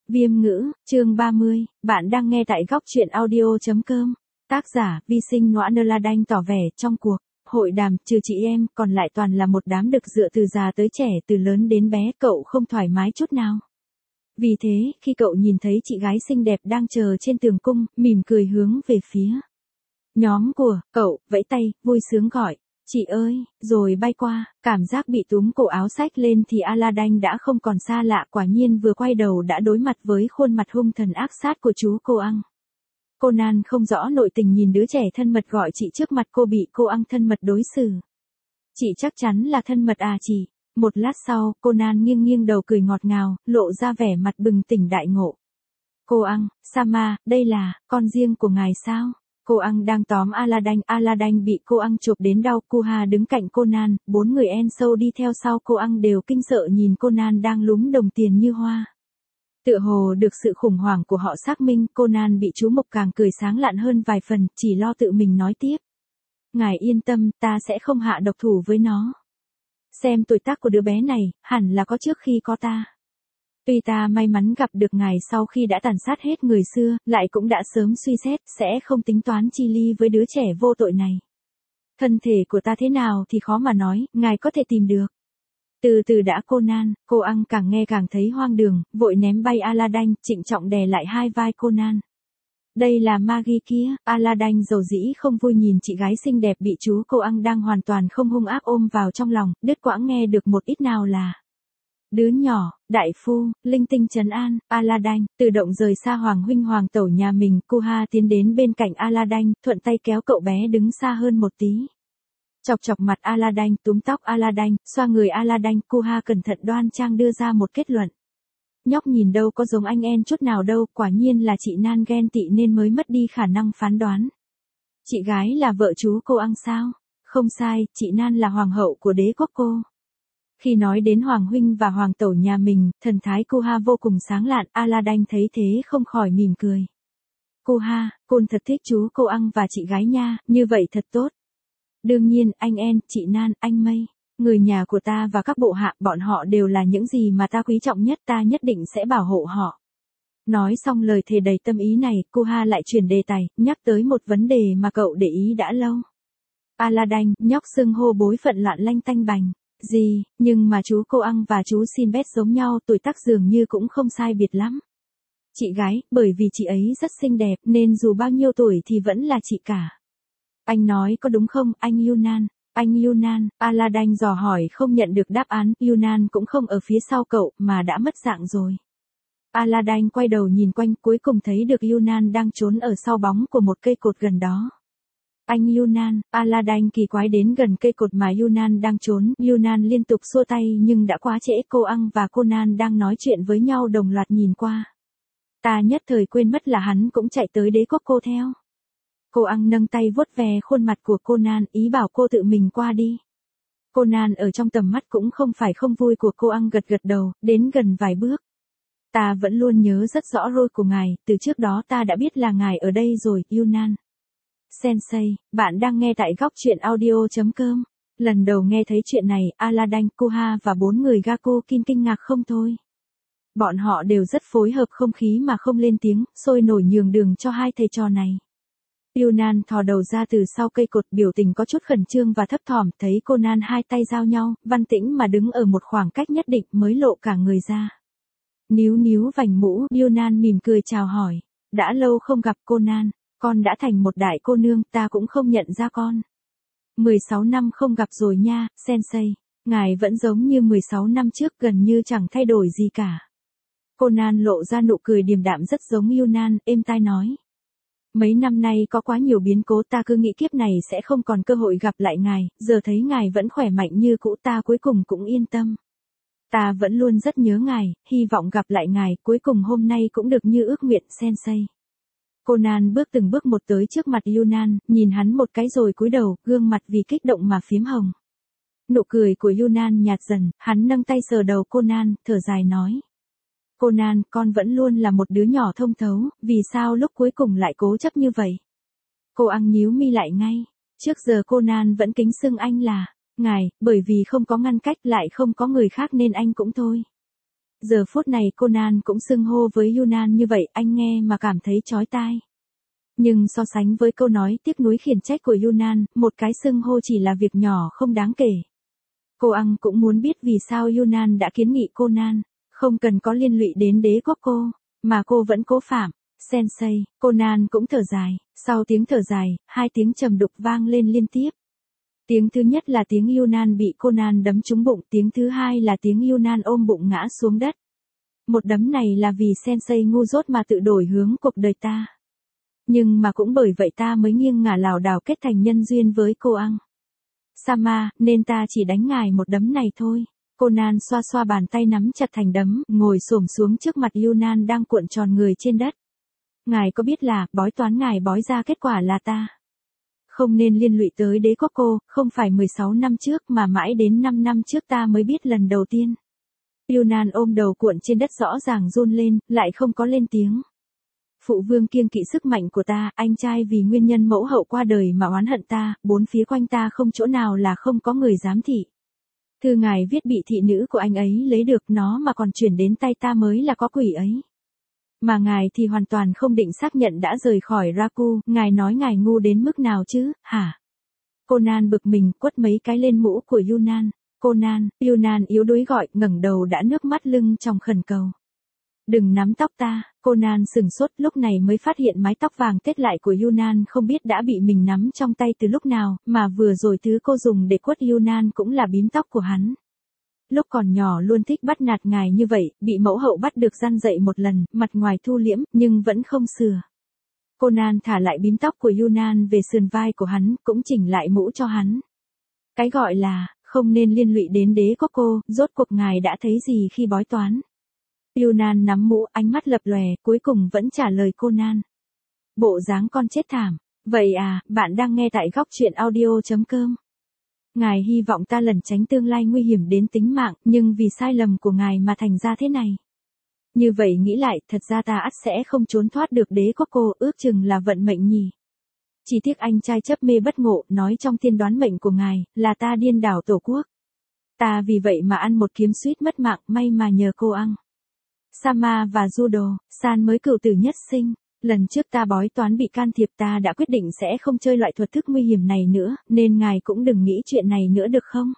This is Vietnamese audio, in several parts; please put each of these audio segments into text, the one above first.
Viêm ngữ, chương 30, bạn đang nghe tại góc truyện audio.com. Tác giả, vi sinh nọa nơ la đanh tỏ vẻ trong cuộc hội đàm, trừ chị em, còn lại toàn là một đám đực dựa từ già tới trẻ, từ lớn đến bé, cậu không thoải mái chút nào. Vì thế, khi cậu nhìn thấy chị gái xinh đẹp đang chờ trên tường cung, mỉm cười hướng về phía nhóm của cậu, vẫy tay, vui sướng gọi, chị ơi, rồi bay qua, cảm giác bị túm cổ áo xách lên thì Aladdin đã không còn xa lạ, quả nhiên vừa quay đầu đã đối mặt với khuôn mặt hung thần ác sát của chú Conan. Conan không rõ nội tình nhìn đứa trẻ thân mật gọi chị trước mặt cô bị Conan thân mật đối xử. Chị chắc chắn là thân mật à chị? Một lát sau, Conan nghiêng nghiêng đầu cười ngọt ngào, lộ ra vẻ mặt bừng tỉnh đại ngộ. Conan, Sama, đây là con riêng của ngài sao? Conan đang tóm Aladdin bị Conan chộp đến đau. Kuha đứng cạnh Conan, bốn người En sâu đi theo sau Conan đều kinh sợ nhìn Conan đang lúm đồng tiền như hoa. Tựa hồ được sự khủng hoảng của họ xác minh, Conan bị chú Mộc càng cười sáng lạn hơn vài phần, chỉ lo tự mình nói tiếp. Ngài yên tâm, ta sẽ không hạ độc thủ với nó. Xem tuổi tác của đứa bé này, hẳn là có trước khi có ta. Tuy ta may mắn gặp được ngài sau khi đã tàn sát hết người xưa, lại cũng đã sớm suy xét, sẽ không tính toán chi ly với đứa trẻ vô tội này. Thân thể của ta thế nào thì khó mà nói, ngài có thể tìm được. Từ từ đã Conan, Conan càng nghe càng thấy hoang đường, vội ném bay Aladdin, trịnh trọng đè lại hai vai Conan. Đây là Magi kia, Aladdin dầu dĩ không vui nhìn chị gái xinh đẹp bị chú Conan đang hoàn toàn không hung ác ôm vào trong lòng, đứt quãng nghe được một ít nào là. Đứa nhỏ, đại phu, linh tinh trấn an, Aladdin, tự động rời xa hoàng huynh hoàng tẩu nhà mình, Kuha tiến đến bên cạnh Aladdin, thuận tay kéo cậu bé đứng xa hơn một tí. Chọc chọc mặt Aladdin, túm tóc Aladdin, xoa người Aladdin, Kuha cẩn thận đoan trang đưa ra một kết luận. Nhóc nhìn đâu có giống anh En chút nào đâu, quả nhiên là chị Nan ghen tị nên mới mất đi khả năng phán đoán. Chị gái là vợ chú Conan sao? Không sai, chị Nan là hoàng hậu của đế quốc cô. Khi nói đến hoàng huynh và hoàng tẩu nhà mình, thần thái Kuha vô cùng sáng lạn, Aladdin thấy thế không khỏi mỉm cười. Kuha, con thật thích chú Conan và chị gái nha, như vậy thật tốt. Đương nhiên, anh En, chị Nan, anh Mây, người nhà của ta và các bộ hạ, bọn họ đều là những gì mà ta quý trọng nhất, ta nhất định sẽ bảo hộ họ. Nói xong lời thề đầy tâm ý này, Kuha lại chuyển đề tài, nhắc tới một vấn đề mà cậu để ý đã lâu. Aladdin, nhóc xưng hô bối phận loạn lanh tanh bành. Gì, nhưng mà chú Conan và chú Sinbad giống nhau, tuổi tác dường như cũng không sai biệt lắm. Chị gái, bởi vì chị ấy rất xinh đẹp nên dù bao nhiêu tuổi thì vẫn là chị cả. Anh nói có đúng không, anh Yunnan? Anh Yunnan, Aladdin dò hỏi không nhận được đáp án, Yunnan cũng không ở phía sau cậu mà đã mất dạng rồi. Aladdin quay đầu nhìn quanh, cuối cùng thấy được Yunnan đang trốn ở sau bóng của một cây cột gần đó. Anh Yunnan, Aladdin kỳ quái đến gần cây cột mà Yunnan đang trốn, Yunnan liên tục xua tay nhưng đã quá trễ, Conan và Conan đang nói chuyện với nhau đồng loạt nhìn qua. Ta nhất thời quên mất là hắn cũng chạy tới đế quốc cô theo. Conan nâng tay vuốt ve khuôn mặt của Conan, ý bảo cô tự mình qua đi. Conan ở trong tầm mắt cũng không phải không vui của Conan, gật gật đầu, đến gần vài bước. Ta vẫn luôn nhớ rất rõ role của ngài, từ trước đó ta đã biết là ngài ở đây rồi, Yunnan. Sensei, bạn đang nghe tại góc truyện audio.com. Lần đầu nghe thấy chuyện này, Aladdin, Kuha và bốn người Gakukin kinh ngạc không thôi. Bọn họ đều rất phối hợp, không khí mà không lên tiếng, sôi nổi nhường đường cho hai thầy trò này. Yunnan thò đầu ra từ sau cây cột, biểu tình có chút khẩn trương và thấp thỏm, thấy Conan hai tay giao nhau, văn tĩnh mà đứng ở một khoảng cách nhất định mới lộ cả người ra. Níu níu vành mũ, Yunnan mỉm cười chào hỏi. Đã lâu không gặp Conan, con đã thành một đại cô nương, ta cũng không nhận ra con. 16 năm không gặp rồi nha, Sensei. Ngài vẫn giống như 16 năm trước, gần như chẳng thay đổi gì cả. Conan lộ ra nụ cười điềm đạm rất giống Yunnan, êm tai nói. Mấy năm nay có quá nhiều biến cố, ta cứ nghĩ kiếp này sẽ không còn cơ hội gặp lại ngài, giờ thấy ngài vẫn khỏe mạnh như cũ, ta cuối cùng cũng yên tâm. Ta vẫn luôn rất nhớ ngài, hy vọng gặp lại ngài, cuối cùng hôm nay cũng được như ước nguyện, Sensei. Conan bước từng bước một tới trước mặt Yunnan, nhìn hắn một cái rồi cúi đầu, gương mặt vì kích động mà phiếm hồng. Nụ cười của Yunnan nhạt dần, hắn nâng tay sờ đầu Conan, thở dài nói. Conan, con vẫn luôn là một đứa nhỏ thông thấu, vì sao lúc cuối cùng lại cố chấp như vậy? Conan nhíu mi lại ngay. Trước giờ Conan vẫn kính xưng anh là ngài, bởi vì không có ngăn cách lại không có người khác nên anh cũng thôi. Giờ phút này Conan cũng xưng hô với Yunnan như vậy, anh nghe mà cảm thấy chói tai. Nhưng so sánh với câu nói tiếc nuối khiển trách của Yunnan, một cái xưng hô chỉ là việc nhỏ không đáng kể. Cô Ăn cũng muốn biết vì sao Yunnan đã kiến nghị Conan, không cần có liên lụy đến đế quốc cô, mà cô vẫn cố phạm. Sensei, Conan cũng thở dài, sau tiếng thở dài, hai tiếng trầm đục vang lên liên tiếp. Tiếng thứ nhất là tiếng Yunnan bị Conan đấm trúng bụng, tiếng thứ hai là tiếng Yunnan ôm bụng ngã xuống đất. Một đấm này là vì Sensei ngu dốt mà tự đổi hướng cuộc đời ta. Nhưng mà cũng bởi vậy ta mới nghiêng ngả lảo đảo kết thành nhân duyên với cô Ăn. Sama, nên ta chỉ đánh ngài một đấm này thôi. Conan xoa xoa bàn tay nắm chặt thành đấm, ngồi xổm xuống trước mặt Yunnan đang cuộn tròn người trên đất. Ngài có biết là, bói toán ngài bói ra kết quả là ta không nên liên lụy tới đế quốc cô, không phải 16 năm trước mà mãi đến 5 năm trước ta mới biết lần đầu tiên. Yunnan ôm đầu cuộn trên đất rõ ràng run lên, lại không có lên tiếng. Phụ vương kiêng kỵ sức mạnh của ta, anh trai vì nguyên nhân mẫu hậu qua đời mà oán hận ta, bốn phía quanh ta không chỗ nào là không có người giám thị. Thư ngài viết bị thị nữ của anh ấy lấy được nó mà còn chuyển đến tay ta mới là có quỷ ấy. Mà ngài thì hoàn toàn không định xác nhận đã rời khỏi Raku, ngài nói ngài ngu đến mức nào chứ, hả? Conan bực mình quất mấy cái lên mũ của Yunnan. Conan, Yunnan yếu đuối gọi, ngẩng đầu đã nước mắt lưng trong khẩn cầu. Đừng nắm tóc ta, Conan sừng sốt lúc này mới phát hiện mái tóc vàng tết lại của Yunnan không biết đã bị mình nắm trong tay từ lúc nào, mà vừa rồi thứ cô dùng để quất Yunnan cũng là bím tóc của hắn. Lúc còn nhỏ luôn thích bắt nạt ngài như vậy, bị mẫu hậu bắt được răn dậy một lần, mặt ngoài thu liễm, nhưng vẫn không sửa. Conan thả lại bím tóc của Yunnan về sườn vai của hắn, cũng chỉnh lại mũ cho hắn. Cái gọi là, không nên liên lụy đến đế quốc cô, rốt cuộc ngài đã thấy gì khi bói toán. Yunnan nắm mũ, ánh mắt lập lòe, cuối cùng vẫn trả lời Conan. Bộ dáng con chết thảm. Vậy à, bạn đang nghe tại góc truyện audio.com. Ngài hy vọng ta lẩn tránh tương lai nguy hiểm đến tính mạng, nhưng vì sai lầm của ngài mà thành ra thế này. Như vậy nghĩ lại, thật ra ta ắt sẽ không trốn thoát được đế quốc cô, ước chừng là vận mệnh nhỉ. Chỉ tiếc anh trai chấp mê bất ngộ, nói trong tiên đoán mệnh của ngài, là ta điên đảo tổ quốc. Ta vì vậy mà ăn một kiếm suýt mất mạng, may mà nhờ cô Ăn. Sama và Judo, San mới cựu tử nhất sinh. Lần trước ta bói toán bị can thiệp, ta đã quyết định sẽ không chơi loại thuật thức nguy hiểm này nữa, nên ngài cũng đừng nghĩ chuyện này nữa được không?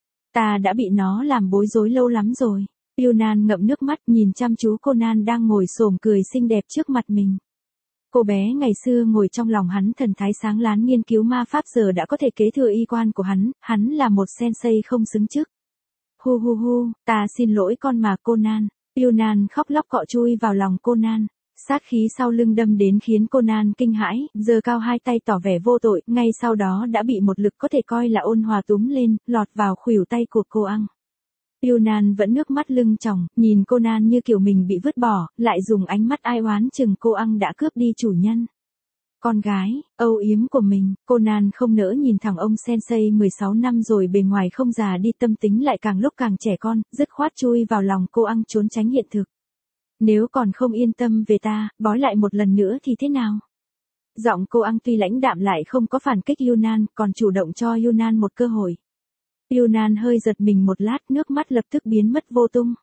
Ta đã bị nó làm bối rối lâu lắm rồi. Yunnan ngậm nước mắt nhìn chăm chú Conan đang ngồi xổm cười xinh đẹp trước mặt mình. Cô bé ngày xưa ngồi trong lòng hắn thần thái sáng láng nghiên cứu ma pháp giờ đã có thể kế thừa y quan của hắn là một sensei không xứng chức. Hu hu hu, ta xin lỗi con mà Conan. Yunnan khóc lóc cọ chui vào lòng Conan. Sát khí sau lưng đâm đến khiến Conan kinh hãi, giơ cao hai tay tỏ vẻ vô tội, ngay sau đó đã bị một lực có thể coi là ôn hòa túm lên, lọt vào khuỷu tay của cô Ăn. Yunnan vẫn nước mắt lưng tròng, nhìn Conan như kiểu mình bị vứt bỏ, lại dùng ánh mắt ai oán chừng cô Ăn đã cướp đi chủ nhân. Con gái, âu yếm của mình, Conan không nỡ nhìn thẳng ông sensei 16 năm rồi bề ngoài không già đi tâm tính lại càng lúc càng trẻ con, dứt khoát chui vào lòng cô Ăn trốn tránh hiện thực. Nếu còn không yên tâm về ta, bói lại một lần nữa thì thế nào? Giọng cô Ăn tuy lãnh đạm lại không có phản kích Yunnan, còn chủ động cho Yunnan một cơ hội. Yunnan hơi giật mình một lát, nước mắt lập tức biến mất vô tung.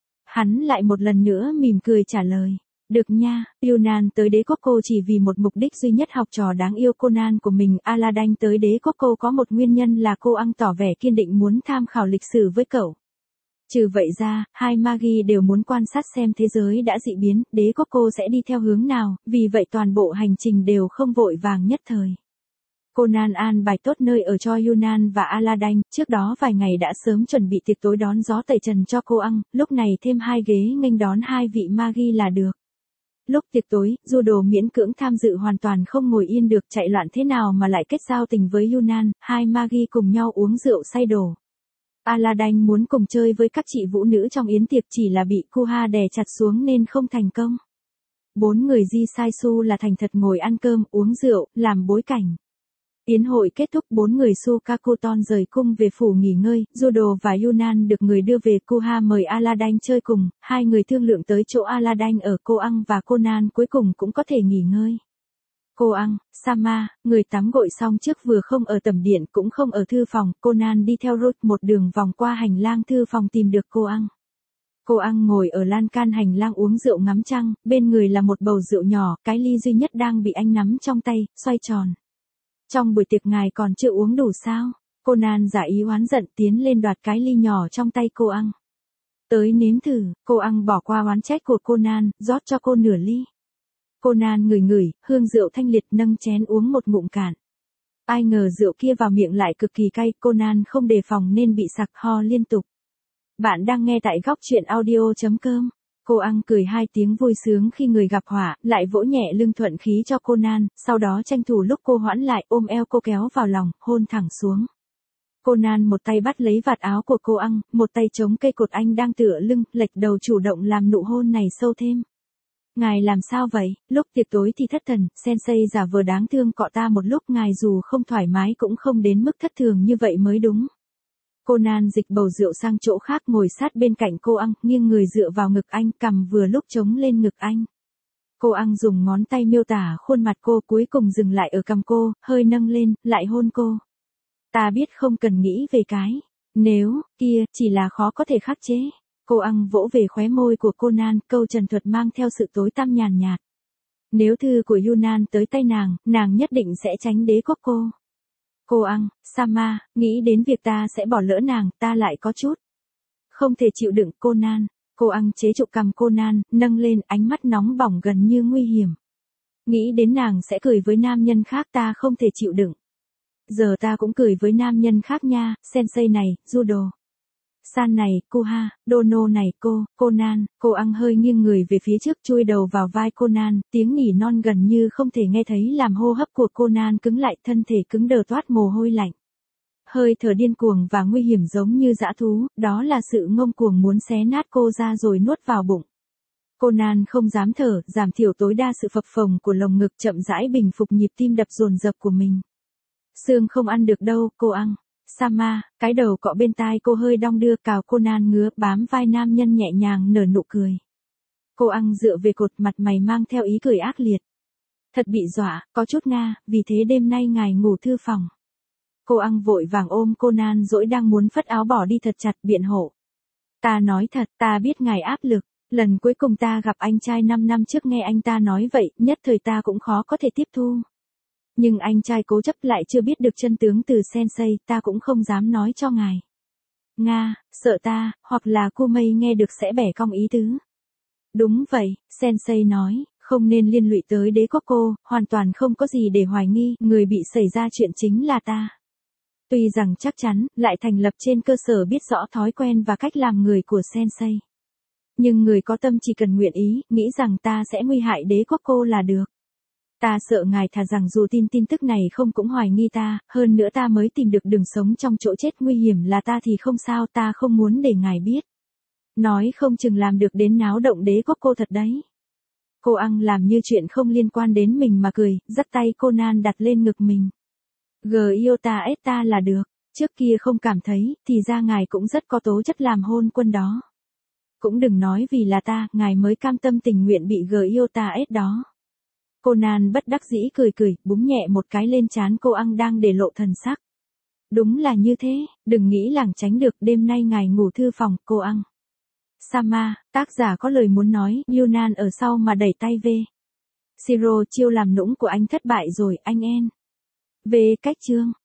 Hắn lại một lần nữa mỉm cười trả lời. Được nha, Yunnan tới đế quốc cô chỉ vì một mục đích duy nhất, học trò đáng yêu Conan của mình. Aladdin tới đế quốc cô có một nguyên nhân là cô Ăn tỏ vẻ kiên định muốn tham khảo lịch sử với cậu. Trừ vậy ra, hai Magi đều muốn quan sát xem thế giới đã dị biến, đế quốc cô sẽ đi theo hướng nào, vì vậy toàn bộ hành trình đều không vội vàng nhất thời. Conan an bài tốt nơi ở cho Yunnan và Aladdin, trước đó vài ngày đã sớm chuẩn bị tiệc tối đón gió tẩy trần cho cô Ăn, lúc này thêm hai ghế nghênh đón hai vị Magi là được. Lúc tiệc tối, Judo miễn cưỡng tham dự hoàn toàn không ngồi yên được, chạy loạn thế nào mà lại kết giao tình với Yunnan, hai Magi cùng nhau uống rượu say đổ. Aladdin muốn cùng chơi với các chị vũ nữ trong yến tiệc chỉ là bị Kuha đè chặt xuống nên không thành công. Bốn người Ji Sai Su là thành thật ngồi ăn cơm, uống rượu, làm bối cảnh. Yến hội kết thúc, bốn người Sukakuton rời cung về phủ nghỉ ngơi, Judo và Yunnan được người đưa về. Kuha mời Aladdin chơi cùng, hai người thương lượng tới chỗ Aladdin ở. Cô Ăn và Conan cuối cùng cũng có thể nghỉ ngơi. Cô Ăn, Sama, người tắm gội xong trước vừa không ở tẩm điện cũng không ở thư phòng, Conan đi theo Ruth một đường vòng qua hành lang thư phòng tìm được cô Ăn. Cô Ang ngồi ở lan can hành lang uống rượu ngắm trăng, bên người là một bầu rượu nhỏ, cái ly duy nhất đang bị anh nắm trong tay, xoay tròn. Trong buổi tiệc ngài còn chưa uống đủ sao? Conan giả ý oán giận tiến lên đoạt cái ly nhỏ trong tay cô Ang. Tới nếm thử, cô Ang bỏ qua oán trách của Conan, rót cho cô nửa ly. Conan ngửi ngửi, hương rượu thanh liệt nâng chén uống một ngụm cạn. Ai ngờ rượu kia vào miệng lại cực kỳ cay, Conan không đề phòng nên bị sặc ho liên tục. Bạn đang nghe tại góc chuyện audio.com. Cô Ang cười hai tiếng vui sướng khi người gặp họa, lại vỗ nhẹ lưng thuận khí cho Conan, sau đó tranh thủ lúc cô hoãn lại ôm eo cô kéo vào lòng, hôn thẳng xuống. Conan một tay bắt lấy vạt áo của cô Ang, một tay chống cây cột anh đang tựa lưng, lệch đầu chủ động làm nụ hôn này sâu thêm. Ngài làm sao vậy? Lúc tiệc tối thì thất thần, sensei giả vờ đáng thương cọ ta một lúc, ngài dù không thoải mái cũng không đến mức thất thường như vậy mới đúng. Conan dịch bầu rượu sang chỗ khác ngồi sát bên cạnh cô Ang, nghiêng người dựa vào ngực anh, cằm vừa lúc chống lên ngực anh. Cô Ang dùng ngón tay miêu tả khuôn mặt cô, cuối cùng dừng lại ở cằm cô, hơi nâng lên, lại hôn cô. Ta biết không cần nghĩ về cái nếu kia, chỉ là khó có thể khắc chế. Cô Ang vỗ về khóe môi của Conan, câu trần thuật mang theo sự tối tăm nhàn nhạt. Nếu thư của Yunnan tới tay nàng nhất định sẽ tránh đế quốc cô. Cô Ang, Sama, nghĩ đến việc ta sẽ bỏ lỡ nàng, ta lại có chút không thể chịu đựng. Conan. Cô Ang chế trụ cằm Conan, nâng lên, ánh mắt nóng bỏng gần như nguy hiểm. Nghĩ đến nàng sẽ cười với nam nhân khác, ta không thể chịu đựng. Giờ ta cũng cười với nam nhân khác nha, sensei này, judo. San này, Kuha, Dono này, Conan. Cô Ang hơi nghiêng người về phía trước, chui đầu vào vai Conan, tiếng nỉ non gần như không thể nghe thấy làm hô hấp của Conan cứng lại, thân thể cứng đờ toát mồ hôi lạnh. Hơi thở điên cuồng và nguy hiểm giống như dã thú, đó là sự ngông cuồng muốn xé nát cô ra rồi nuốt vào bụng. Conan không dám thở, giảm thiểu tối đa sự phập phồng của lồng ngực, chậm rãi bình phục nhịp tim đập dồn dập của mình. Xương không ăn được đâu, cô Ang. Sama, cái đầu cọ bên tai cô hơi đong đưa, cào Conan ngứa, bám vai nam nhân nhẹ nhàng nở nụ cười. Cô Ang dựa về cột, mặt mày mang theo ý cười ác liệt. Thật bị dọa, có chút nga, vì thế đêm nay ngài ngủ thư phòng. Cô Ang vội vàng ôm Conan dỗi đang muốn phất áo bỏ đi thật chặt, biện hộ. Ta nói thật, ta biết ngài áp lực. Lần cuối cùng ta gặp anh trai 5 năm trước nghe anh ta nói vậy, nhất thời ta cũng khó có thể tiếp thu. Nhưng anh trai cố chấp lại chưa biết được chân tướng từ sensei, ta cũng không dám nói cho ngài. Nga, sợ ta, hoặc là Kumei nghe được sẽ bẻ cong ý tứ. Đúng vậy, sensei nói, không nên liên lụy tới đế quốc cô, hoàn toàn không có gì để hoài nghi, người bị xảy ra chuyện chính là ta. Tuy rằng chắc chắn, lại thành lập trên cơ sở biết rõ thói quen và cách làm người của sensei. Nhưng người có tâm chỉ cần nguyện ý, nghĩ rằng ta sẽ nguy hại đế quốc cô là được. Ta sợ ngài thà rằng dù tin tức này không cũng hoài nghi ta, hơn nữa ta mới tìm được đường sống trong chỗ chết, nguy hiểm là ta thì không sao, ta không muốn để ngài biết. Nói không chừng làm được đến náo động đế quốc cô thật đấy. Cô Ang làm như chuyện không liên quan đến mình mà cười, dắt tay Conan đặt lên ngực mình. Giota ta là được, trước kia không cảm thấy, thì ra ngài cũng rất có tố chất làm hôn quân đó. Cũng đừng nói vì là ta, ngài mới cam tâm tình nguyện bị Giota đó. Conan bất đắc dĩ cười cười, búng nhẹ một cái lên trán cô Ang đang để lộ thần sắc. Đúng là như thế, đừng nghĩ lảng tránh được, đêm nay ngài ngủ thư phòng, cô Ang. Sama, tác giả có lời muốn nói, Yunnan ở sau mà đẩy tay về. Shiro, chiêu làm nũng của anh thất bại rồi, anh En. Về cách chương.